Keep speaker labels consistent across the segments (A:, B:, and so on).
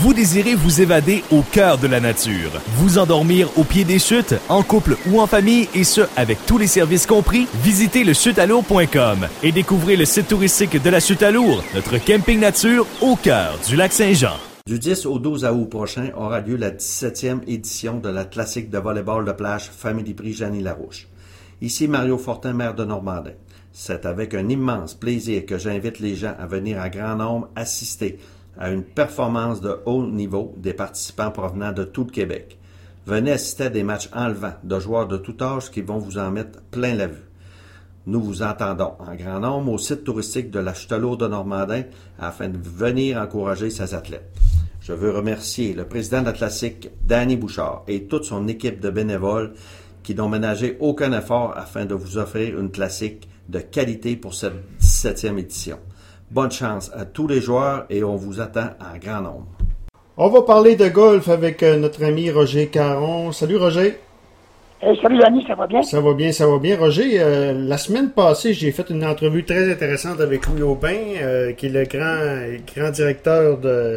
A: Vous désirez vous évader au cœur de la nature, vous endormir au pied des chutes, en couple ou en famille, et ce, avec tous les services compris? Visitez le chutesalourds.com et découvrez le site touristique de la Chute à Lourds, notre camping nature au cœur du lac Saint-Jean.
B: Du 10 au 12 août prochain aura lieu la 17e édition de la classique de volleyball de plage Family Prix Jeannie Larouche. Ici Mario Fortin, maire de Normandin. C'est avec un immense plaisir que j'invite les gens à venir en grand nombre assister à une performance de haut niveau des participants provenant de tout le Québec. Venez assister à des matchs enlevants de joueurs de tout âge qui vont vous en mettre plein la vue. Nous vous entendons en grand nombre au site touristique de la Chute à Lourds de Normandin afin de venir encourager ces athlètes. Je veux remercier le président de la classique, Danny Bouchard, et toute son équipe de bénévoles qui n'ont ménagé aucun effort afin de vous offrir une classique de qualité pour cette 17e édition. Bonne chance à tous les joueurs et on vous attend en grand nombre.
C: On va parler de golf avec notre ami Roger Caron. Salut Roger.
D: Salut Danny, ça va bien?
C: Ça va bien, ça va bien. Roger, la semaine passée, j'ai fait une entrevue très intéressante avec Louis Aubin, qui est le grand directeur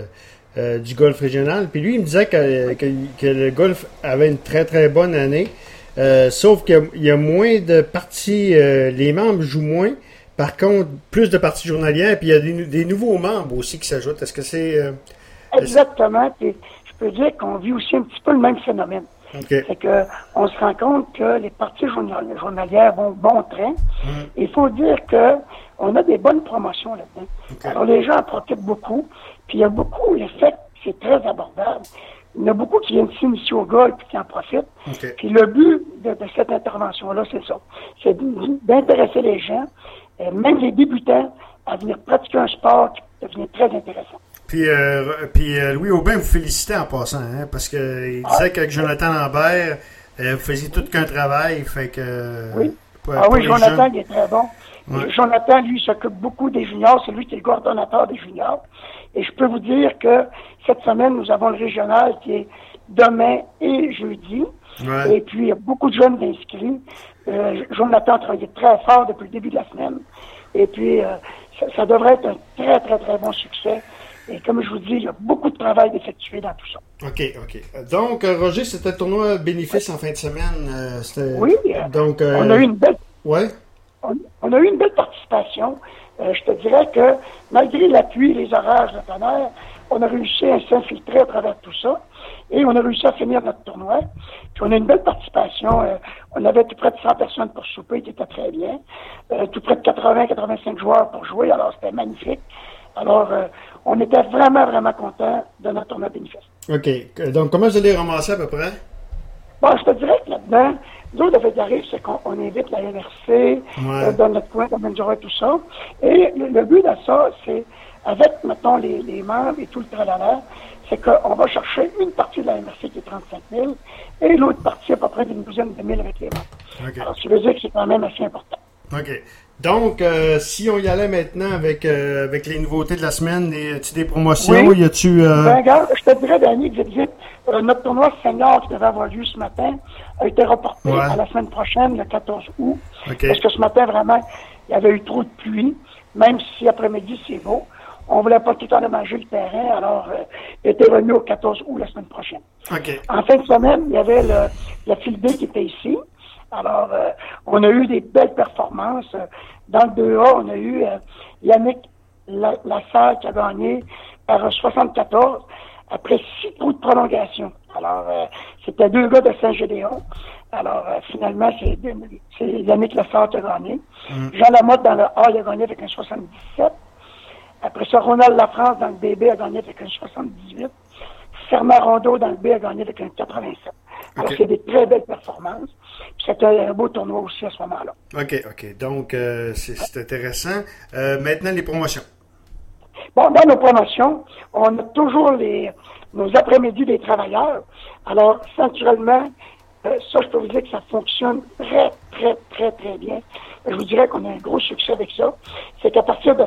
C: du golf régional. Puis lui, il me disait que le golf avait une très très bonne année. Sauf qu'il y a moins de parties, les membres jouent moins. Par contre, plus de parties journalières, puis il y a des nouveaux membres aussi qui s'ajoutent. Est-ce que c'est...
D: Exactement. Puis je peux dire qu'on vit aussi un petit peu le même phénomène.
C: Okay.
D: C'est que on se rend compte que les parties journalières vont bon train. Il faut dire que on a des bonnes promotions là-dedans. Okay. Alors les gens en profitent beaucoup. Puis il y a beaucoup, le fait que c'est très abordable. Il y en a beaucoup qui viennent s'initier au golf et qui en profitent. Okay. Puis le but de cette intervention-là, c'est ça. C'est d'intéresser les gens, même les débutants, à venir pratiquer un sport qui devient très intéressant.
C: Puis Louis Aubin vous félicitait en passant, hein, parce qu'il disait qu'avec Jonathan Lambert, vous faisiez tout qu'un travail, fait que...
D: Oui, oui, Jonathan, il est très bon. Ouais. Jonathan, lui, s'occupe beaucoup des juniors, c'est lui qui est le coordonnateur des juniors. Et je peux vous dire que cette semaine, nous avons le régional qui est demain et jeudi. Ouais. Et puis, il y a beaucoup de jeunes inscrits. Jonathan a travaillé très fort depuis le début de la semaine. Et puis, ça devrait être un très, très, très bon succès. Et comme je vous dis, il y a beaucoup de travail d'effectuer dans tout ça.
C: OK. Donc, Roger, c'était un tournoi bénéfice en fin de semaine.
D: Oui.
C: Donc,
D: on a eu une belle...
C: Ouais.
D: On a eu une belle participation. Je te dirais que, malgré l'appui, les orages, le tonnerre, on a réussi à s'infiltrer à travers tout ça. Et on a réussi à finir notre tournoi. Puis on a une belle participation. On avait tout près de 100 personnes pour souper, qui était très bien. Tout près de 80-85 joueurs pour jouer. Alors, c'était magnifique. Alors, on était vraiment, vraiment contents de notre tournoi bénéfice.
C: OK. Donc, comment vous allez ramasser à peu près?
D: Bon, je te dirais que là-dedans, nous, le fait d'arriver, c'est qu'on invite la MRC, dans notre coin, dans Benjora, tout ça. Et le but de ça, c'est, avec, mettons, les membres et tout le tralala, c'est qu'on va chercher une partie de la MRC qui est 35 000 et l'autre partie à peu près d'une douzaine de mille avec les membres. Okay. Alors, ça veut dire que c'est quand même assez important.
C: OK. Donc, si on y allait maintenant avec les nouveautés de la semaine, as-tu des promotions?
D: Oui.
C: Y a-tu...
D: Ben, regarde, je te dirais, Danny, vite, notre tournoi senior qui devait avoir lieu ce matin a été reporté à la semaine prochaine, le 14 août. Okay. Parce que ce matin, vraiment, il y avait eu trop de pluie, même si après-midi, c'est beau. On voulait pas tout endommager le terrain, alors il était revenu au 14 août la semaine prochaine.
C: Okay.
D: En fin de semaine, il y avait la file B qui était ici. Alors, on a eu des belles performances. Dans le 2A, on a eu Yannick Lassalle qui a gagné par 74 après 6 coups de prolongation. Alors, c'était 2 gars de Saint-Gédéon. Alors, finalement, c'est Yannick Lassalle qui a gagné. Jean Lamotte dans le A, il a gagné avec un 77. Après ça, Ronald Lafrance dans le BB a gagné avec un 78. Fernand Rondeau dans le B a gagné avec un 87. Alors, c'est des très belles performances. Puis c'était un beau tournoi aussi à ce moment-là.
C: OK. Donc, c'est intéressant. Maintenant, les promotions.
D: Bon, dans nos promotions, on a toujours nos après-midi des travailleurs. Alors, naturellement, ça, je peux vous dire que ça fonctionne très, très, très, très bien. Je vous dirais qu'on a un gros succès avec ça. C'est qu'à partir de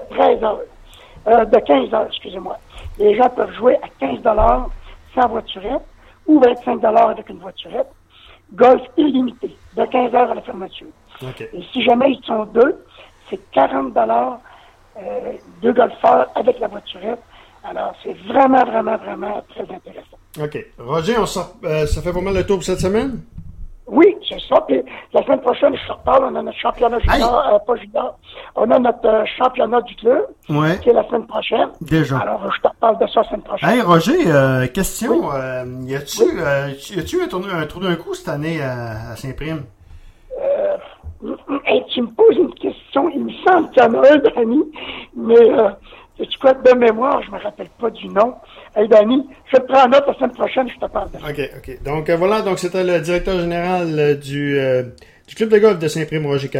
D: 15 heures, excusez-moi, les gens peuvent jouer à 15 $ sans voiturette ou 25 $ avec une voiturette. Golf illimité, de 15 heures à la fermeture.
C: Okay.
D: Et si jamais ils sont deux, c'est 40 $ 2 golfeurs avec la voiturette Alors, c'est vraiment, vraiment, vraiment très intéressant.
C: OK. Roger, ça fait pas mal le tour pour cette semaine?
D: Oui, c'est ça. Puis la semaine prochaine, je te reparle, on a notre championnat junior, pas junior, on a notre championnat du club, qui est la semaine prochaine.
C: Déjà.
D: Alors, je te reparle de ça la semaine prochaine.
C: Hey, Roger, question. Oui. Y a-tu un trou d'un coup cette année à Saint-Prime?
D: Hey, tu me poses une question, il me semble qu'il y en a un, Danny, mais tu quoi de mémoire, je me rappelle pas du nom. Hey, Danny, je te prends en note la semaine prochaine, je te parle de ça.
C: OK. Donc, voilà, c'était le directeur général du club de golf de Saint-Prime, Roger Carrier.